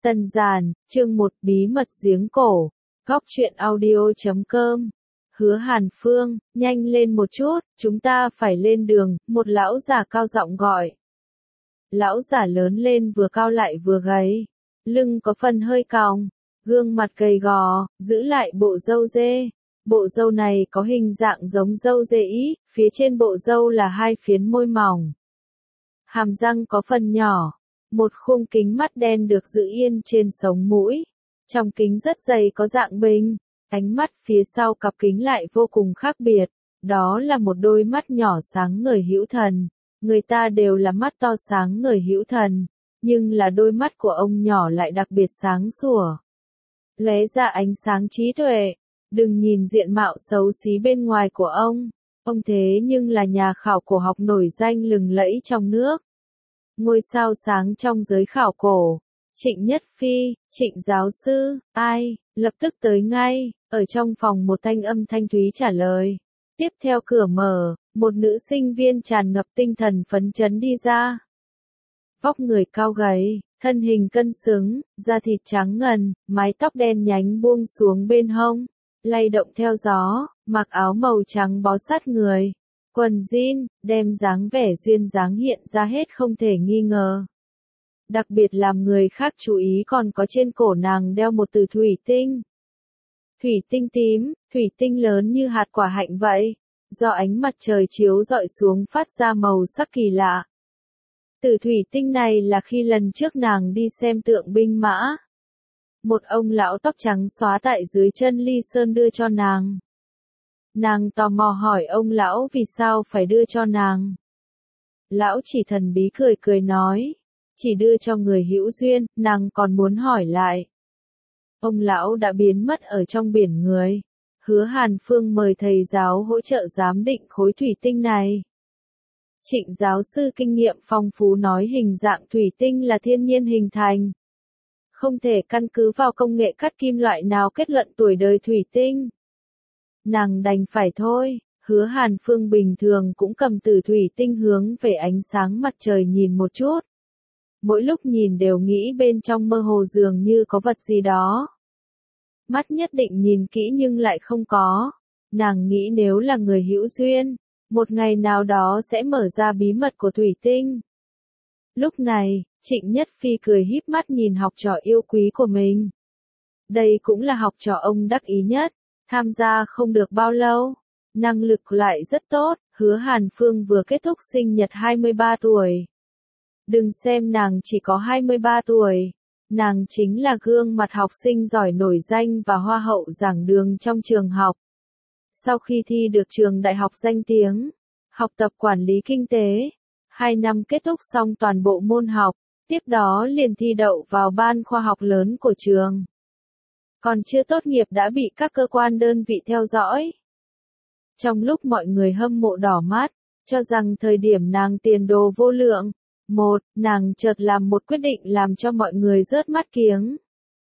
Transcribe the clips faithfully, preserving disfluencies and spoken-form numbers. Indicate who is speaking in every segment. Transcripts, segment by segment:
Speaker 1: Tân Giản, chương một bí mật giếng cổ. Góc truyện audio chấm com. Hứa Hàn Phương, nhanh lên một chút, chúng ta phải lên đường, một lão già cao giọng gọi. Lão già lớn lên vừa cao lại vừa gầy, lưng có phần hơi còng, gương mặt gầy gò, giữ lại bộ râu dê. Bộ râu này có hình dạng giống râu dê Ý, phía trên bộ râu là hai phiến môi mỏng. Hàm răng có phần nhỏ. Một khung kính mắt đen được giữ yên trên sống mũi. Trong kính rất dày có dạng bình. Ánh mắt phía sau cặp kính lại vô cùng khác biệt. Đó là một đôi mắt nhỏ sáng ngời hữu thần. Người ta đều là mắt to sáng ngời hữu thần. Nhưng là đôi mắt của ông nhỏ lại đặc biệt sáng sủa. Lóe ra ánh sáng trí tuệ. Đừng nhìn diện mạo xấu xí bên ngoài của ông. Ông thế nhưng là nhà khảo cổ học nổi danh lừng lẫy trong nước. Ngôi sao sáng trong giới khảo cổ. Trịnh Nhất Phi, Trịnh giáo sư, ai, lập tức tới ngay, ở trong phòng một thanh âm thanh thúy trả lời. Tiếp theo cửa mở, một nữ sinh viên tràn ngập tinh thần phấn chấn đi ra. Vóc người cao gầy, thân hình cân xứng, da thịt trắng ngần, mái tóc đen nhánh buông xuống bên hông, lay động theo gió, mặc áo màu trắng bó sát người. Quần jean, đem dáng vẻ duyên dáng hiện ra hết không thể nghi ngờ. Đặc biệt làm người khác chú ý còn có trên cổ nàng đeo một từ thủy tinh. Thủy tinh tím, thủy tinh lớn như hạt quả hạnh vậy. Do ánh mặt trời chiếu rọi xuống phát ra màu sắc kỳ lạ. Từ thủy tinh này là khi lần trước nàng đi xem tượng binh mã. Một ông lão tóc trắng xóa tại dưới chân Ly Sơn đưa cho nàng. Nàng tò mò hỏi ông lão vì sao phải đưa cho nàng. Lão chỉ thần bí cười cười nói. Chỉ đưa cho người hữu duyên, nàng còn muốn hỏi lại. Ông lão đã biến mất ở trong biển người. Hứa Hàn Phương mời thầy giáo hỗ trợ giám định khối thủy tinh này. Trịnh giáo sư kinh nghiệm phong phú nói hình dạng thủy tinh là thiên nhiên hình thành. Không thể căn cứ vào công nghệ cắt kim loại nào kết luận tuổi đời thủy tinh. Nàng đành phải thôi, Hứa Hàn Phương bình thường cũng cầm từ thủy tinh hướng về ánh sáng mặt trời nhìn một chút. Mỗi lúc nhìn đều nghĩ bên trong mơ hồ dường như có vật gì đó. Mắt nhất định nhìn kỹ nhưng lại không có. Nàng nghĩ nếu là người hữu duyên, một ngày nào đó sẽ mở ra bí mật của thủy tinh. Lúc này, Trịnh Nhất Phi cười híp mắt nhìn học trò yêu quý của mình. Đây cũng là học trò ông đắc ý nhất. Tham gia không được bao lâu, năng lực lại rất tốt, Hứa Hàn Phương vừa kết thúc sinh nhật hai mươi ba tuổi. Đừng xem nàng chỉ có hai mươi ba tuổi, nàng chính là gương mặt học sinh giỏi nổi danh và hoa hậu giảng đường trong trường học. Sau khi thi được trường đại học danh tiếng, học tập quản lý kinh tế, hai năm kết thúc xong toàn bộ môn học, tiếp đó liền thi đậu vào ban khoa học lớn của trường. Còn chưa tốt nghiệp đã bị các cơ quan đơn vị theo dõi. Trong lúc mọi người hâm mộ đỏ mắt, cho rằng thời điểm nàng tiền đồ vô lượng, một, nàng chợt làm một quyết định làm cho mọi người rớt mắt kiếng.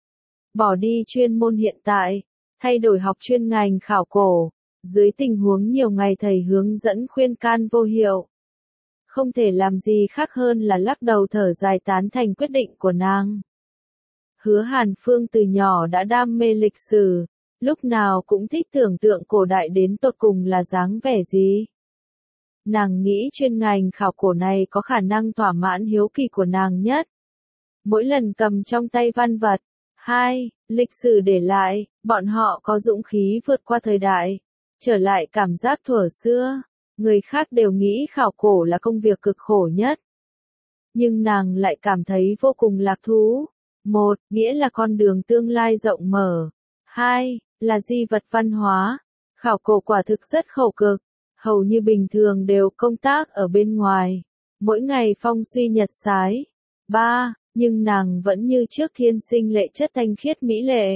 Speaker 1: Bỏ đi chuyên môn hiện tại, thay đổi học chuyên ngành khảo cổ, dưới tình huống nhiều ngày thầy hướng dẫn khuyên can vô hiệu. Không thể làm gì khác hơn là lắc đầu thở dài tán thành quyết định của nàng. Hứa Hàn Phương từ nhỏ đã đam mê lịch sử, lúc nào cũng thích tưởng tượng cổ đại đến tột cùng là dáng vẻ gì. Nàng nghĩ chuyên ngành khảo cổ này có khả năng thỏa mãn hiếu kỳ của nàng nhất. Mỗi lần cầm trong tay văn vật, hai, lịch sử để lại, bọn họ có dũng khí vượt qua thời đại, trở lại cảm giác thuở xưa, người khác đều nghĩ khảo cổ là công việc cực khổ nhất. Nhưng nàng lại cảm thấy vô cùng lạc thú. Một, nghĩa là con đường tương lai rộng mở. Hai, là di vật văn hóa. Khảo cổ quả thực rất khổ cực, hầu như bình thường đều công tác ở bên ngoài, mỗi ngày phong suy nhật sái. Ba, nhưng nàng vẫn như trước thiên sinh lệ chất thanh khiết mỹ lệ.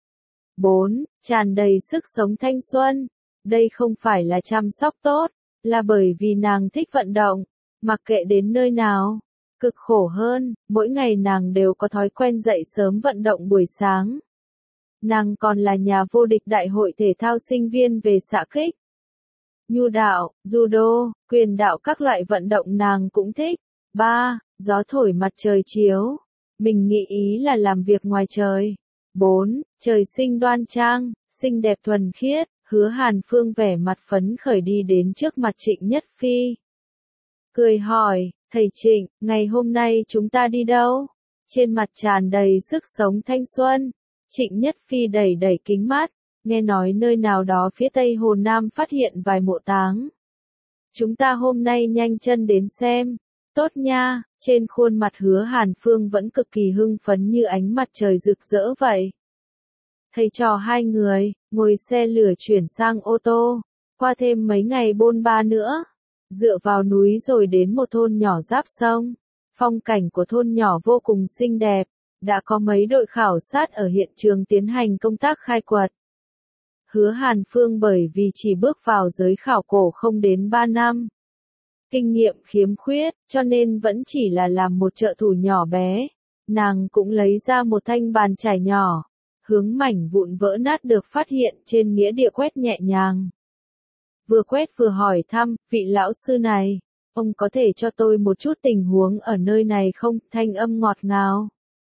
Speaker 1: Bốn, tràn đầy sức sống thanh xuân. Đây không phải là chăm sóc tốt, là bởi vì nàng thích vận động, mặc kệ đến nơi nào. Cực khổ hơn, mỗi ngày nàng đều có thói quen dậy sớm vận động buổi sáng. Nàng còn là nhà vô địch đại hội thể thao sinh viên về xạ kích. Nhu đạo, judo, quyền đạo các loại vận động nàng cũng thích. Ba, gió thổi mặt trời chiếu. Mình nghĩ ý là làm việc ngoài trời. bốn. Trời sinh đoan trang, xinh đẹp thuần khiết, Hứa Hàn Phương vẻ mặt phấn khởi đi đến trước mặt Trịnh Nhất Phi. Cười hỏi, thầy Trịnh, ngày hôm nay chúng ta đi đâu? Trên mặt tràn đầy sức sống thanh xuân. Trịnh Nhất Phi đẩy đẩy kính mắt, nghe nói nơi nào đó phía tây Hồ Nam phát hiện vài mộ táng. Chúng ta hôm nay nhanh chân đến xem. Tốt nha, trên khuôn mặt Hứa Hàn Phương vẫn cực kỳ hưng phấn như ánh mặt trời rực rỡ vậy. Thầy trò hai người, ngồi xe lửa chuyển sang ô tô, qua thêm mấy ngày bôn ba nữa. Dựa vào núi rồi đến một thôn nhỏ giáp sông. Phong cảnh của thôn nhỏ vô cùng xinh đẹp, đã có mấy đội khảo sát ở hiện trường tiến hành công tác khai quật. Hứa Hàn Phương bởi vì chỉ bước vào giới khảo cổ không đến ba năm. Kinh nghiệm khiếm khuyết, cho nên vẫn chỉ là làm một trợ thủ nhỏ bé. Nàng cũng lấy ra một thanh bàn chải nhỏ, hướng mảnh vụn vỡ nát được phát hiện trên nghĩa địa quét nhẹ nhàng. Vừa quét vừa hỏi thăm, vị lão sư này, ông có thể cho tôi một chút tình huống ở nơi này không? Thanh âm ngọt ngào.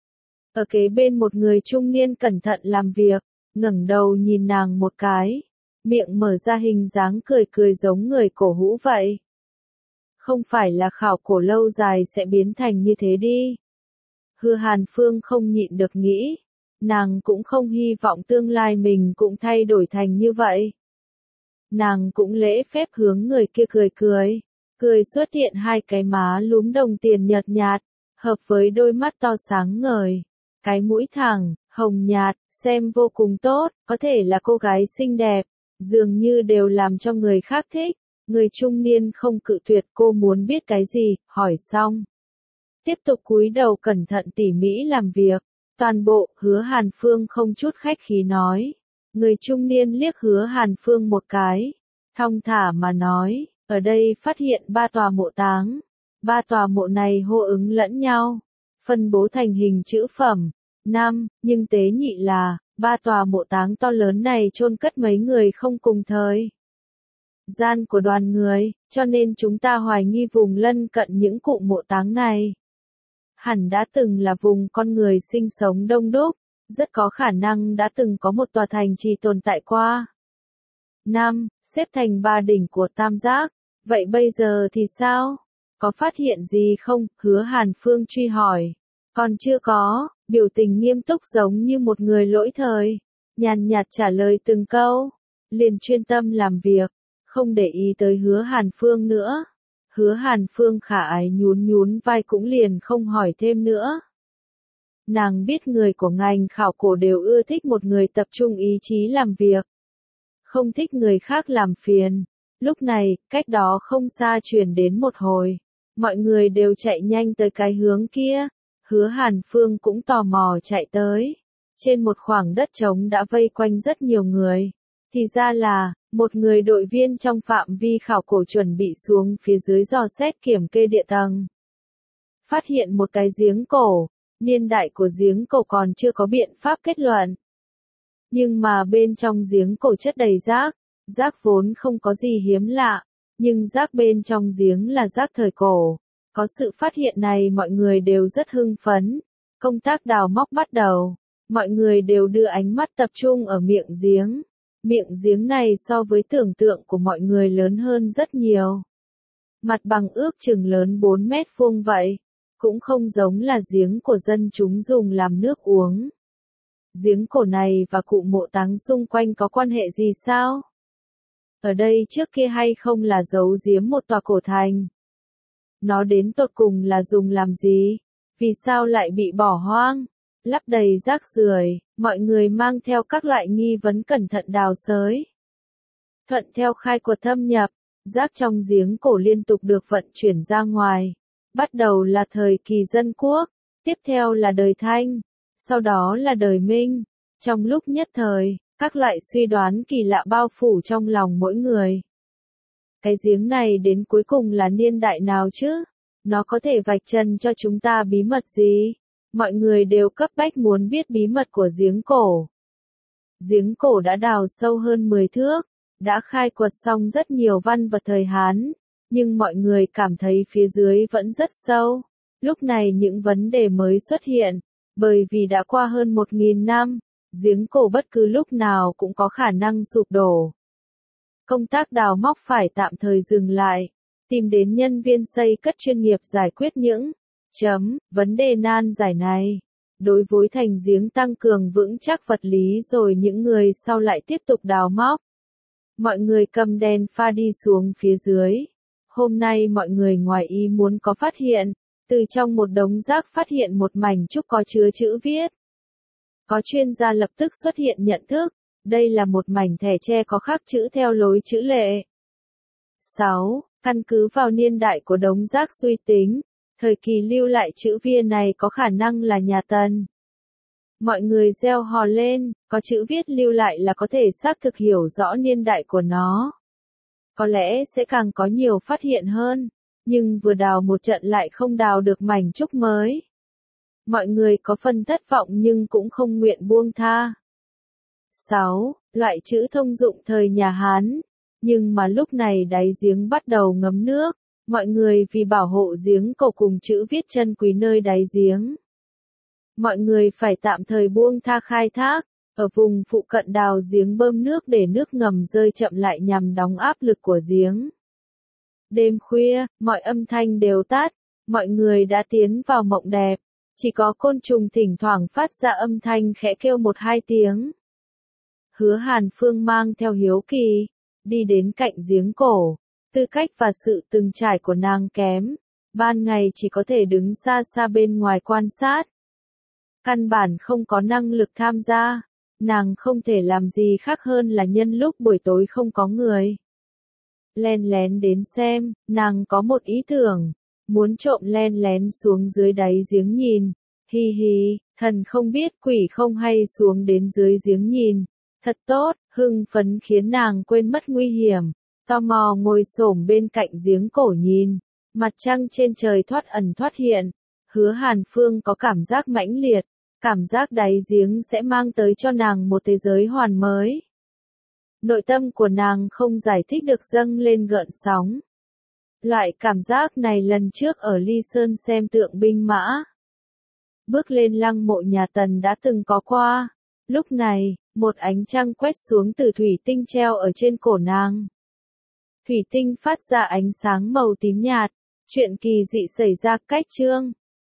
Speaker 1: Ở kế bên một người trung niên cẩn thận làm việc, ngẩng đầu nhìn nàng một cái, miệng mở ra hình dáng cười cười giống người cổ hũ vậy. Không phải là khảo cổ lâu dài sẽ biến thành như thế đi. Hứa Hàn Phương không nhịn được nghĩ, nàng cũng không hy vọng tương lai mình cũng thay đổi thành như vậy. Nàng cũng lễ phép hướng người kia cười cười, cười xuất hiện hai cái má lúm đồng tiền nhợt nhạt, hợp với đôi mắt to sáng ngời, cái mũi thẳng, hồng nhạt, xem vô cùng tốt, có thể là cô gái xinh đẹp, dường như đều làm cho người khác thích. Người trung niên không cự tuyệt, cô muốn biết cái gì, hỏi xong. Tiếp tục cúi đầu cẩn thận tỉ mỉ làm việc, toàn bộ, Hứa Hàn Phương không chút khách khí nói. Người trung niên liếc Hứa Hàn Phương một cái, thong thả mà nói, ở đây phát hiện ba tòa mộ táng. Ba tòa mộ này hô ứng lẫn nhau, phân bố thành hình chữ phẩm. Năm, nhưng tế nhị là, ba tòa mộ táng to lớn này chôn cất mấy người không cùng thời gian của đoàn người, cho nên chúng ta hoài nghi vùng lân cận những cụ mộ táng này hẳn đã từng là vùng con người sinh sống đông đúc, rất có khả năng đã từng có một tòa thành trì tồn tại qua. Năm, xếp thành ba đỉnh của tam giác, vậy bây giờ thì sao? Có phát hiện gì không? Hứa Hàn Phương truy hỏi. Còn chưa có, biểu tình nghiêm túc giống như một người lỗi thời, nhàn nhạt trả lời từng câu, liền chuyên tâm làm việc, không để ý tới Hứa Hàn Phương nữa. Hứa Hàn Phương khả ái nhún nhún vai cũng liền không hỏi thêm nữa. Nàng biết người của ngành khảo cổ đều ưa thích một người tập trung ý chí làm việc, không thích người khác làm phiền. Lúc này, cách đó không xa truyền đến một hồi, mọi người đều chạy nhanh tới cái hướng kia. Hứa Hàn Phương cũng tò mò chạy tới. Trên một khoảng đất trống đã vây quanh rất nhiều người. Thì ra là, một người đội viên trong phạm vi khảo cổ chuẩn bị xuống phía dưới dò xét kiểm kê địa tầng. Phát hiện một cái giếng cổ, niên đại của giếng cổ còn chưa có biện pháp kết luận. Nhưng mà bên trong giếng cổ chất đầy rác, rác vốn không có gì hiếm lạ, nhưng rác bên trong giếng là rác thời cổ. Có sự phát hiện này mọi người đều rất hưng phấn. Công tác đào móc bắt đầu, mọi người đều đưa ánh mắt tập trung ở miệng giếng. Miệng giếng này so với tưởng tượng của mọi người lớn hơn rất nhiều. Mặt bằng ước chừng lớn bốn mét vuông vậy, cũng không giống là giếng của dân chúng dùng làm nước uống. Giếng cổ này và cụ mộ táng xung quanh có quan hệ gì sao? Ở đây trước kia hay không là giấu giếm một tòa cổ thành? Nó đến tột cùng là dùng làm gì? Vì sao lại bị bỏ hoang? Lắp đầy rác rưởi, mọi người mang theo các loại nghi vấn cẩn thận đào xới. Thuận theo khai quật thâm nhập, rác trong giếng cổ liên tục được vận chuyển ra ngoài. Bắt đầu là thời kỳ dân quốc, tiếp theo là đời Thanh, sau đó là đời Minh. Trong lúc nhất thời, các loại suy đoán kỳ lạ bao phủ trong lòng mỗi người. Cái giếng này đến cuối cùng là niên đại nào chứ? Nó có thể vạch trần cho chúng ta bí mật gì? Mọi người đều cấp bách muốn biết bí mật của giếng cổ. Giếng cổ đã đào sâu hơn mười thước, đã khai quật xong rất nhiều văn vật thời Hán, nhưng mọi người cảm thấy phía dưới vẫn rất sâu. Lúc này những vấn đề mới xuất hiện, bởi vì đã qua hơn một nghìn năm, giếng cổ bất cứ lúc nào cũng có khả năng sụp đổ. Công tác đào móc phải tạm thời dừng lại, tìm đến nhân viên xây cất chuyên nghiệp giải quyết những chấm vấn đề nan giải này. Đối với thành giếng tăng cường vững chắc vật lý rồi những người sau lại tiếp tục đào móc. Mọi người cầm đèn pha đi xuống phía dưới. Hôm nay mọi người ngoài ý muốn có phát hiện, từ trong một đống rác phát hiện một mảnh trúc có chứa chữ viết. Có chuyên gia lập tức xuất hiện nhận thức, đây là một mảnh thẻ tre có khắc chữ theo lối chữ lệ. sáu. Căn cứ vào niên đại của đống rác suy tính, thời kỳ lưu lại chữ viết này có khả năng là nhà Tần. Mọi người reo hò lên, có chữ viết lưu lại là có thể xác thực hiểu rõ niên đại của nó. Có lẽ sẽ càng có nhiều phát hiện hơn, nhưng vừa đào một trận lại không đào được mảnh trúc mới. Mọi người có phần thất vọng nhưng cũng không nguyện buông tha. sáu. Loại chữ thông dụng thời nhà Hán. Nhưng mà lúc này đáy giếng bắt đầu ngấm nước, mọi người vì bảo hộ giếng cổ cùng chữ viết chân quý nơi đáy giếng. Mọi người phải tạm thời buông tha khai thác, ở vùng phụ cận đào giếng bơm nước để nước ngầm rơi chậm lại nhằm đóng áp lực của giếng. Đêm khuya, mọi âm thanh đều tắt, mọi người đã tiến vào mộng đẹp, chỉ có côn trùng thỉnh thoảng phát ra âm thanh khẽ kêu một hai tiếng. Hứa Hàn Phương mang theo hiếu kỳ, đi đến cạnh giếng cổ, tư cách và sự từng trải của nàng kém, ban ngày chỉ có thể đứng xa xa bên ngoài quan sát. Căn bản không có năng lực tham gia, nàng không thể làm gì khác hơn là nhân lúc buổi tối không có người. Len lén đến xem, nàng có một ý tưởng, muốn trộm len lén xuống dưới đáy giếng nhìn, hi hi, thần không biết quỷ không hay xuống đến dưới giếng nhìn, thật tốt, hưng phấn khiến nàng quên mất nguy hiểm, tò mò ngồi xổm bên cạnh giếng cổ nhìn, mặt trăng trên trời thoát ẩn thoát hiện, Hứa Hàn Phương có cảm giác mãnh liệt, cảm giác đáy giếng sẽ mang tới cho nàng một thế giới hoàn mới. Nội tâm của nàng không giải thích được dâng lên gợn sóng. Loại cảm giác này lần trước ở Ly Sơn xem tượng binh mã. Bước lên lăng mộ nhà Tần đã từng có qua. Lúc này, một ánh trăng quét xuống từ thủy tinh treo ở trên cổ nàng. Thủy tinh phát ra ánh sáng màu tím nhạt. Chuyện kỳ dị xảy ra cách chương.